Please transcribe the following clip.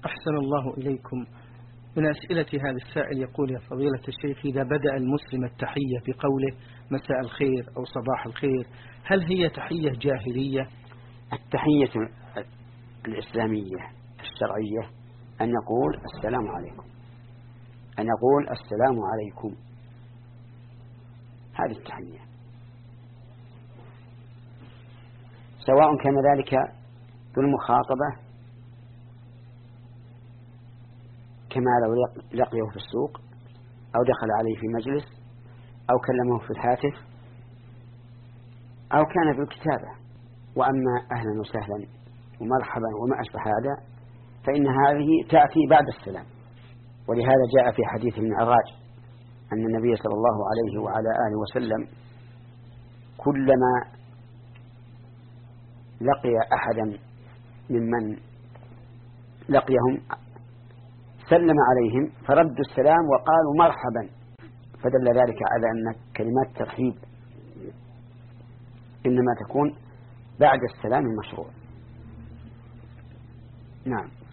أحسن الله إليكم. من أسئلة هذا السائل يقول: يا فضيلة الشيخ، إذا بدأ المسلم التحية بقوله مساء الخير أو صباح الخير، هل هي تحية جاهلية؟ التحية الإسلامية الشرعية أن يقول السلام عليكم، أن يقول السلام عليكم، هذه التحية، سواء كان ذلك بالمخاطبة كما لو لقيه في السوق أو دخل عليه في مجلس أو كلمه في الهاتف أو كان في الكتابة. وأما أهلا وسهلا ومرحبا وما أشبه هذا فإن هذه تأتي بعد السلام. ولهذا جاء في حديث المعراج أن النبي صلى الله عليه وعلى آله وسلم كلما لقي أحدا ممن لقيهم سلم عليهم فردوا السلام وقالوا مرحبا، فدل ذلك على أن كلمات الترحيب إنما تكون بعد السلام المشروع. نعم.